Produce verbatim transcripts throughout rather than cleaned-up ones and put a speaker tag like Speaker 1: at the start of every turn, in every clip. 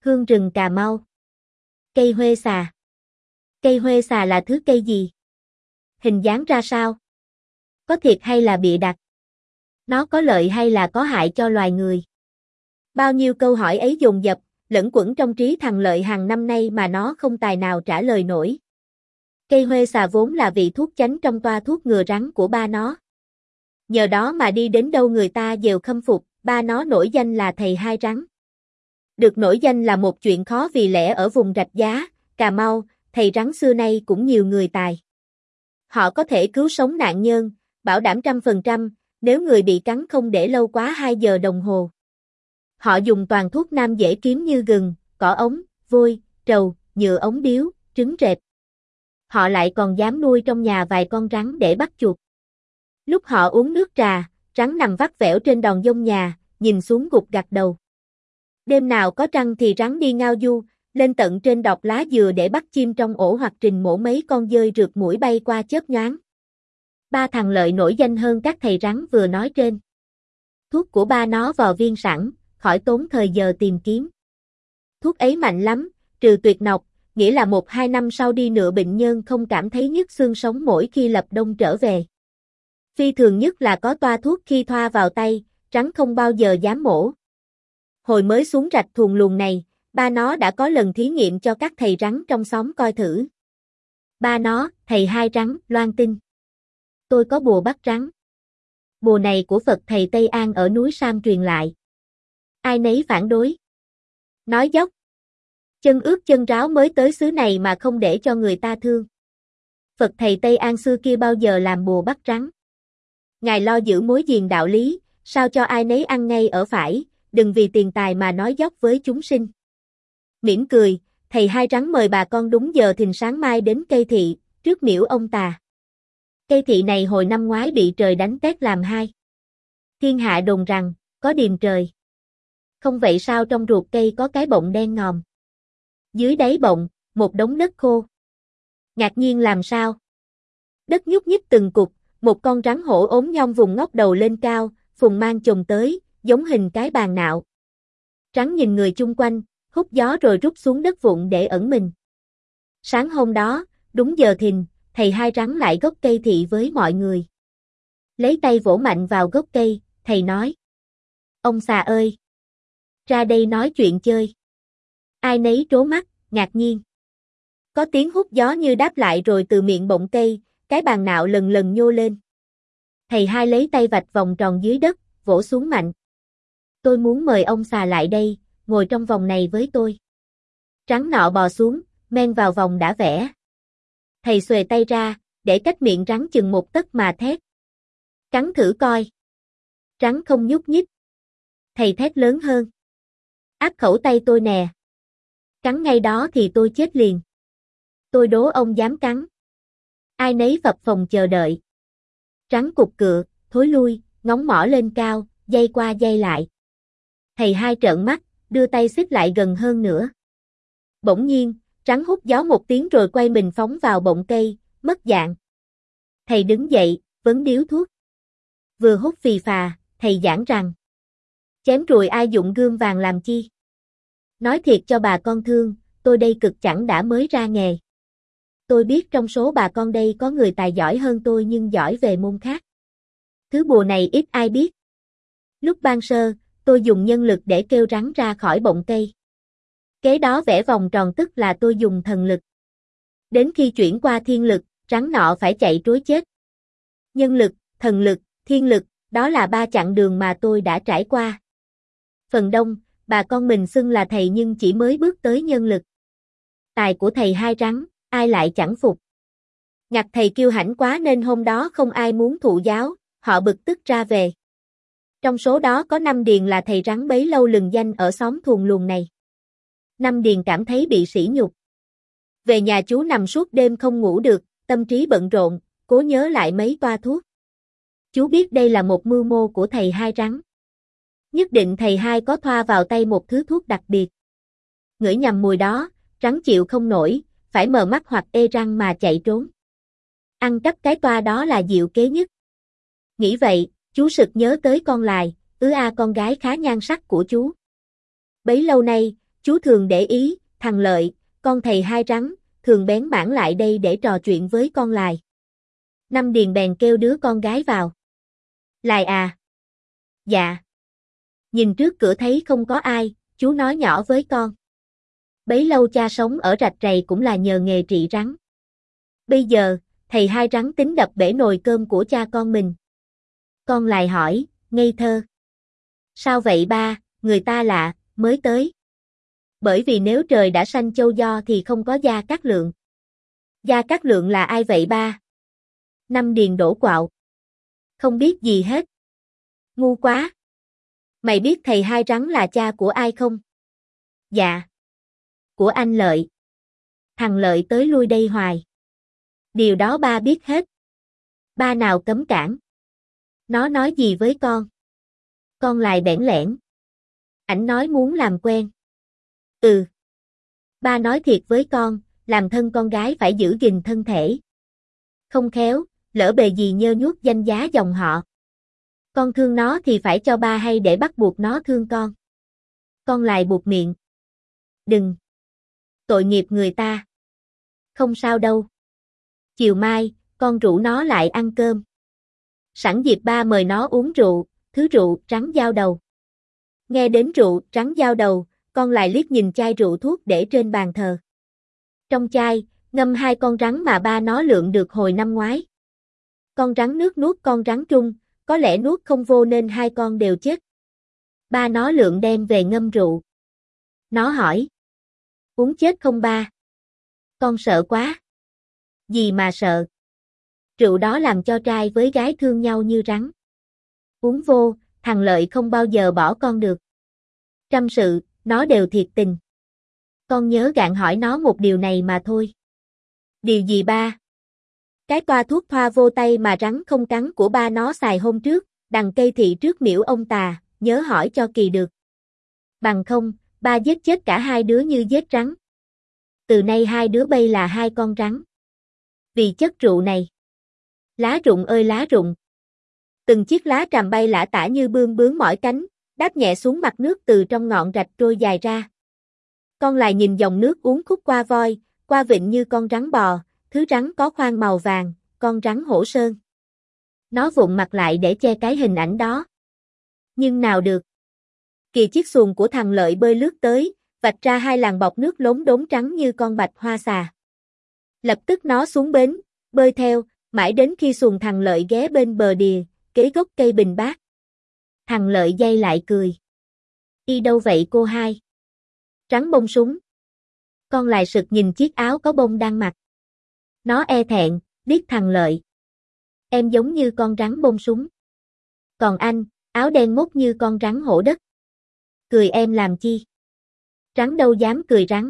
Speaker 1: Hương rừng Cà Mau. Cây huê xà. Cây huê xà là thứ cây gì? Hình dáng ra sao? Có thiệt hay là bịa đặt? Nó có lợi hay là có hại cho loài người? Bao nhiêu câu hỏi ấy dồn dập, lẫn quẩn trong trí thằng Lợi hàng năm nay mà nó không tài nào trả lời nổi. Cây huê xà vốn là vị thuốc chánh trong toa thuốc ngừa rắn của ba nó. Nhờ đó mà đi đến đâu người ta đều khâm phục, ba nó nổi danh là thầy hai rắn. Được nổi danh là một chuyện khó vì lẽ ở vùng Rạch Giá, Cà Mau, thầy rắn xưa nay cũng nhiều người tài. Họ có thể cứu sống nạn nhân, bảo đảm trăm phần trăm, nếu người bị cắn không để lâu quá hai giờ đồng hồ. Họ dùng toàn thuốc nam dễ kiếm như gừng, cỏ ống, vôi, trầu, nhựa ống điếu, trứng rệp. Họ lại còn dám nuôi trong nhà vài con rắn để bắt chuột. Lúc họ uống nước trà, rắn nằm vắt vẻo trên đòn dông nhà, nhìn xuống gục gặt đầu. Đêm nào có trăng thì rắn đi ngao du, lên tận trên đọt lá dừa để bắt chim trong ổ hoặc trình mổ mấy con dơi rượt mũi bay qua chớp nhoáng. Ba thằng Lợi nổi danh hơn các thầy rắn vừa nói trên. Thuốc của ba nó vò viên sẵn, khỏi tốn thời giờ tìm kiếm. Thuốc ấy mạnh lắm, trừ tuyệt nọc, nghĩa là một hai năm sau đi nửa bệnh nhân không cảm thấy nhức xương sống mỗi khi lập đông trở về. Phi thường nhất là có toa thuốc khi thoa vào tay, rắn không bao giờ dám mổ. Hồi mới xuống rạch thuồng luồng này, ba nó đã có lần thí nghiệm cho các thầy rắn trong xóm coi thử. Ba nó, thầy hai rắn, loan tin. Tôi có bùa bắt rắn. Bùa này của Phật thầy Tây An ở núi Sam truyền lại. Ai nấy phản đối. Nói dốc. Chân ướt chân ráo mới tới xứ này mà không để cho người ta thương. Phật thầy Tây An xưa kia bao giờ làm bùa bắt rắn. Ngài lo giữ mối diền đạo lý, sao cho ai nấy ăn ngay ở phải, đừng vì tiền tài mà nói dốc với chúng sinh. Mỉm cười, thầy hai rắn mời bà con đúng giờ thìn sáng mai đến cây thị, trước miễu ông tà. Cây thị này hồi năm ngoái bị trời đánh tét làm hai. Thiên hạ đồn rằng, có điềm trời. Không vậy sao trong ruột cây có cái bọng đen ngòm. Dưới đáy bọng, một đống đất khô. Ngạc nhiên làm sao? Đất nhúc nhích từng cục, một con rắn hổ ốm nhom vùng ngóc đầu lên cao, phùng mang chồm tới, giống hình cái bàn nạo. Rắn nhìn người chung quanh, hút gió rồi rút xuống đất vụn để ẩn mình. Sáng hôm đó, đúng giờ thìn, thầy hai rắn lại gốc cây thị với mọi người. Lấy tay vỗ mạnh vào gốc cây, thầy nói. Ông xà ơi! Ra đây nói chuyện chơi. Ai nấy trố mắt, ngạc nhiên. Có tiếng hút gió như đáp lại rồi từ miệng bọng cây, cái bàn nạo lần lần nhô lên. Thầy hai lấy tay vạch vòng tròn dưới đất, vỗ xuống mạnh. Tôi muốn mời ông xà lại đây, ngồi trong vòng này với tôi. Rắn nọ bò xuống, men vào vòng đã vẽ. Thầy xuề tay ra, để cách miệng rắn chừng một tấc mà thét. Cắn thử coi. Rắn không nhúc nhích. Thầy thét lớn hơn. Áp khẩu tay tôi nè. Cắn ngay đó thì tôi chết liền. Tôi đố ông dám cắn. Ai nấy phập phồng chờ đợi. Rắn cục cựa, thối lui, ngóng mỏ lên cao, dây qua dây lại. Thầy hai trợn mắt, đưa tay xích lại gần hơn nữa. Bỗng nhiên, rắn hút gió một tiếng rồi quay mình phóng vào bọng cây, mất dạng. Thầy đứng dậy, vấn điếu thuốc. Vừa hút phì phà, thầy giảng rằng. Chém ruồi ai dụng gươm vàng làm chi? Nói thiệt cho bà con thương, tôi đây cực chẳng đã mới ra nghề. Tôi biết trong số bà con đây có người tài giỏi hơn tôi nhưng giỏi về môn khác. Thứ bùa này ít ai biết. Lúc ban sơ, tôi dùng nhân lực để kêu rắn ra khỏi bọng cây. Kế đó vẽ vòng tròn tức là tôi dùng thần lực. Đến khi chuyển qua thiên lực, rắn nọ phải chạy trối chết. Nhân lực, thần lực, thiên lực, đó là ba chặng đường mà tôi đã trải qua. Phần đông, bà con mình xưng là thầy nhưng chỉ mới bước tới nhân lực. Tài của thầy hai rắn, ai lại chẳng phục. Ngặt thầy kiêu hãnh quá nên hôm đó không ai muốn thụ giáo, họ bực tức ra về. Trong số đó có Năm Điền là thầy rắn bấy lâu lừng danh ở xóm thuồng luồng này. Năm Điền cảm thấy bị sỉ nhục. Về nhà chú nằm suốt đêm không ngủ được, tâm trí bận rộn, cố nhớ lại mấy toa thuốc. Chú biết đây là một mưu mô của thầy hai rắn. Nhất định thầy hai có thoa vào tay một thứ thuốc đặc biệt. Ngửi nhầm mùi đó, rắn chịu không nổi, phải mờ mắt hoặc ê răng mà chạy trốn. Ăn cắp cái toa đó là diệu kế nhất. Nghĩ vậy, chú sực nhớ tới con lài, ứ a con gái khá nhan sắc của chú. Bấy lâu nay, chú thường để ý, thằng Lợi, con thầy hai rắn, thường bén mảng lại đây để trò chuyện với con Lài. Năm Điền bèn kêu đứa con gái vào. Lài à? Dạ. Nhìn trước cửa thấy không có ai, chú nói nhỏ với con. Bấy lâu cha sống ở rạch rầy cũng là nhờ nghề trị rắn. Bây giờ, thầy hai rắn tính đập bể nồi cơm của cha con mình. Con Lài hỏi, ngây thơ. Sao vậy ba, người ta lạ, mới tới. Bởi vì nếu trời đã sanh châu do thì không có Gia Cát Lượng. Gia Cát Lượng là ai vậy ba? Năm Điền đổ quạo. Không biết gì hết. Ngu quá. Mày biết thầy hai rắn là cha của ai không? Dạ. Của anh Lợi. Thằng Lợi tới lui đây hoài. Điều đó ba biết hết. Ba nào cấm cản. Nó nói gì với con? Con Lài bẽn lẽn. Ảnh nói muốn làm quen. Ừ. Ba nói thiệt với con, làm thân con gái phải giữ gìn thân thể. Không khéo, lỡ bề gì nhơ nhuốc danh giá dòng họ. Con thương nó thì phải cho ba hay để bắt buộc nó thương con. Con Lài buộc miệng. Đừng. Tội nghiệp người ta. Không sao đâu. Chiều mai, con rủ nó lại ăn cơm. Sẵn dịp ba mời nó uống rượu, thứ rượu trắng dao đầu. Nghe đến rượu trắng dao đầu, con lại liếc nhìn chai rượu thuốc để trên bàn thờ. Trong chai, ngâm hai con rắn mà ba nó lượm được hồi năm ngoái. Con rắn nước nuốt con rắn trung, có lẽ nuốt không vô nên hai con đều chết. Ba nó lượm đem về ngâm rượu. Nó hỏi. Uống chết không ba? Con sợ quá. Gì mà sợ? Rượu đó làm cho trai với gái thương nhau như rắn. Uống vô, thằng Lợi không bao giờ bỏ con được. Trăm sự, nó đều thiệt tình. Con nhớ gạn hỏi nó một điều này mà thôi. Điều gì ba? Cái toa thuốc thoa vô tay mà rắn không cắn của ba nó xài hôm trước, đằng cây thị trước miễu ông tà, nhớ hỏi cho kỳ được. Bằng không, ba giết chết cả hai đứa như giết rắn. Từ nay hai đứa bây là hai con rắn. Vì chất rượu này. Lá rụng ơi lá rụng. Từng chiếc lá tràm bay lả tả như bươm bướm mỏi cánh, đáp nhẹ xuống mặt nước từ trong ngọn rạch trôi dài ra. Con Lài nhìn dòng nước uốn khúc qua voi, qua vịnh như con rắn bò, thứ rắn có khoang màu vàng, con rắn hổ sơn. Nó vụn mặt lại để che cái hình ảnh đó. Nhưng nào được. Kìa chiếc xuồng của thằng Lợi bơi lướt tới, vạch ra hai làn bọt nước lốm đốm trắng như con bạch hoa xà. Lập tức nó xuống bến, bơi theo, mãi đến khi xuồng thằng Lợi ghé bên bờ đìa, kế gốc cây bình bát. Thằng Lợi dây lại cười. Y đâu vậy cô hai? Rắn bông súng. Con Lài sực nhìn chiếc áo có bông đang mặc. Nó e thẹn, liếc thằng Lợi. Em giống như con rắn bông súng. Còn anh, áo đen mốt như con rắn hổ đất. Cười em làm chi? Rắn đâu dám cười rắn.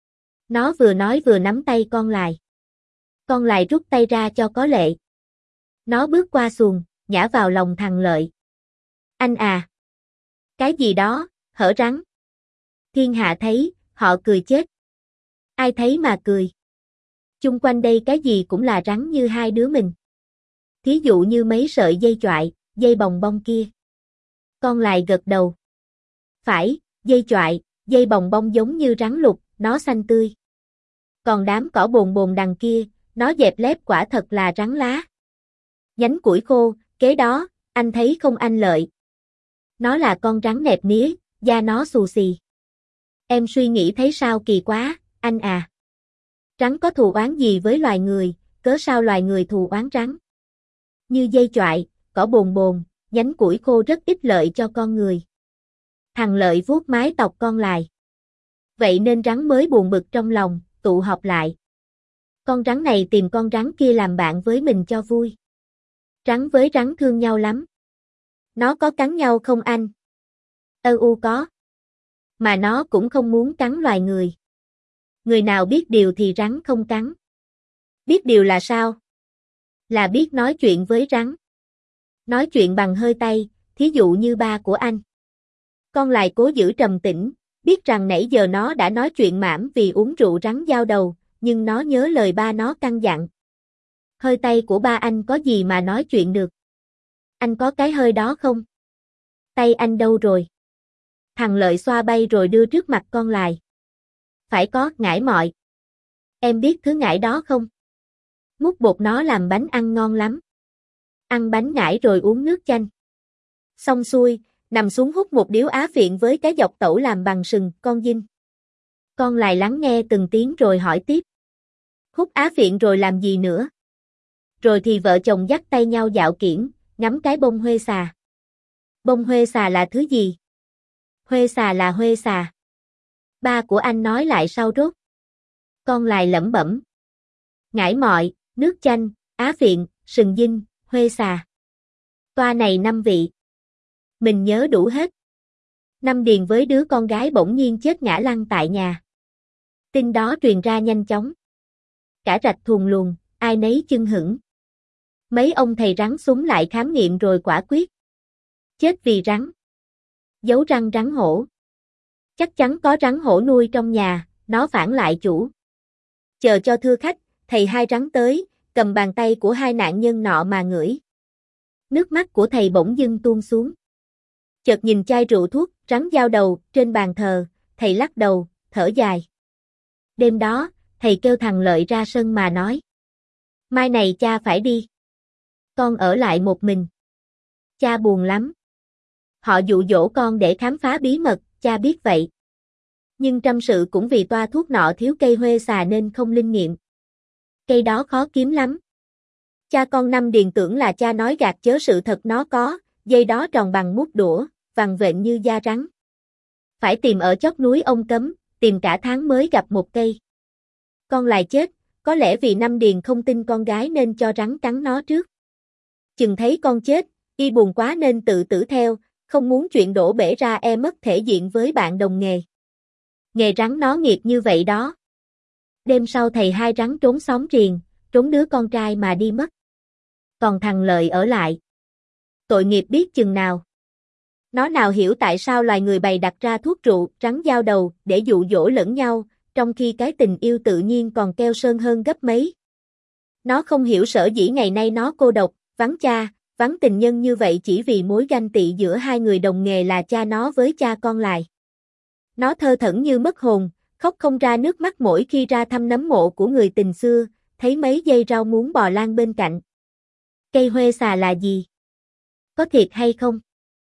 Speaker 1: Nó vừa nói vừa nắm tay con Lài. Con Lài rút tay ra cho có lệ. Nó bước qua xuồng, nhả vào lòng thằng Lợi. Anh à! Cái gì đó, hở rắn. Thiên hạ thấy, họ cười chết. Ai thấy mà cười. Chung quanh đây cái gì cũng là rắn như hai đứa mình. Thí dụ như mấy sợi dây choại, dây bồng bông kia. Con Lài gật đầu. Phải, dây choại, dây bồng bông giống như rắn lục, nó xanh tươi. Còn đám cỏ bồn bồn đằng kia, nó dẹp lép quả thật là rắn lá. Nhánh củi khô, kế đó, anh thấy không anh Lợi? Nó là con rắn nẹp nía, da nó xù xì. Em suy nghĩ thấy sao kỳ quá, anh à. Rắn có thù oán gì với loài người, cớ sao loài người thù oán rắn? Như dây choại, cỏ bồn bồn, nhánh củi khô rất ít lợi cho con người. Thằng Lợi vuốt mái tóc con Lài. Vậy nên rắn mới buồn bực trong lòng, tụ họp lại. Con rắn này tìm con rắn kia làm bạn với mình cho vui. Rắn với rắn thương nhau lắm. Nó có cắn nhau không anh? Ơ u có. Mà nó cũng không muốn cắn loài người. Người nào biết điều thì rắn không cắn. Biết điều là sao? Là biết nói chuyện với rắn. Nói chuyện bằng hơi tay, thí dụ như ba của anh. Con Lài cố giữ trầm tĩnh, biết rằng nãy giờ nó đã nói chuyện mãm vì uống rượu rắn dao đầu, nhưng nó nhớ lời ba nó căn dặn. Hơi tay của ba anh có gì mà nói chuyện được? Anh có cái hơi đó không? Tay anh đâu rồi? Thằng Lợi xoa bay rồi đưa trước mặt con Lài. Phải có, ngải mọi. Em biết thứ ngải đó không? Múc bột nó làm bánh ăn ngon lắm. Ăn bánh ngải rồi uống nước chanh. Xong xuôi, nằm xuống hút một điếu á phiện với cái dọc tẩu làm bằng sừng, con Dinh. Con Lài lắng nghe từng tiếng rồi hỏi tiếp. Hút á phiện rồi làm gì nữa? Rồi thì vợ chồng dắt tay nhau dạo kiển, ngắm cái bông huê xà. Bông huê xà là thứ gì? Huê xà là huê xà. Ba của anh nói lại sau rốt. Con Lài lẩm bẩm. Ngải mọi, nước chanh, á phiện, sừng dinh, huê xà. Toa này năm vị. Mình nhớ đủ hết. Năm Điền với đứa con gái bỗng nhiên chết ngã lăn tại nhà. Tin đó truyền ra nhanh chóng. Cả rạch thuồng luồng, ai nấy chưng hửng. Mấy ông thầy rắn súng lại khám nghiệm rồi quả quyết. Chết vì rắn. Giấu răng rắn hổ. Chắc chắn có rắn hổ nuôi trong nhà, nó phản lại chủ. Chờ cho thưa khách, thầy hai rắn tới, cầm bàn tay của hai nạn nhân nọ mà ngửi. Nước mắt của thầy bỗng dưng tuôn xuống. Chợt nhìn chai rượu thuốc, rắn dao đầu, trên bàn thờ, thầy lắc đầu, thở dài. Đêm đó, thầy kêu thằng Lợi ra sân mà nói. Mai này cha phải đi. Con ở lại một mình. Cha buồn lắm. Họ dụ dỗ con để khám phá bí mật, cha biết vậy. Nhưng trăm sự cũng vì toa thuốc nọ thiếu cây huê xà nên không linh nghiệm. Cây đó khó kiếm lắm. Cha con Năm Điền tưởng là cha nói gạt chớ sự thật nó có, dây đó tròn bằng mút đũa, vằn vện như da rắn. Phải tìm ở chót núi ông Cấm, tìm cả tháng mới gặp một cây. Con Lài chết, có lẽ vì Năm Điền không tin con gái nên cho rắn cắn nó trước. Chừng thấy con chết, y buồn quá nên tự tử theo, không muốn chuyện đổ bể ra e mất thể diện với bạn đồng nghề. Nghề rắn nó nghiệt như vậy đó. Đêm sau thầy hai rắn trốn xóm riềng, trốn đứa con trai mà đi mất. Còn thằng Lợi ở lại. Tội nghiệp biết chừng nào. Nó nào hiểu tại sao loài người bày đặt ra thuốc rượu, rắn dao đầu để dụ dỗ lẫn nhau, trong khi cái tình yêu tự nhiên còn keo sơn hơn gấp mấy. Nó không hiểu sở dĩ ngày nay nó cô độc, vắng cha, vắng tình nhân như vậy chỉ vì mối ganh tị giữa hai người đồng nghề là cha nó với cha con Lài. Nó thơ thẩn như mất hồn, khóc không ra nước mắt mỗi khi ra thăm nấm mộ của người tình xưa, thấy mấy dây rau muống bò lan bên cạnh. Cây huê xà là gì? Có thiệt hay không?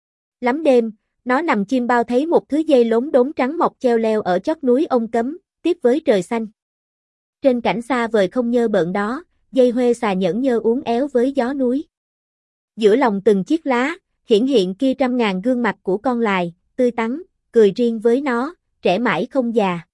Speaker 1: Lắm đêm, nó nằm chim bao thấy một thứ dây lốm đốm trắng mọc treo leo ở chót núi ông Cấm, tiếp với trời xanh. Trên cảnh xa vời không nhơ bợn đó, dây huê xà nhẫn nhơ uốn éo với gió núi. Giữa lòng từng chiếc lá, hiển hiện kia trăm ngàn gương mặt của con Lài, tươi tắn, cười riêng với nó, trẻ mãi không già.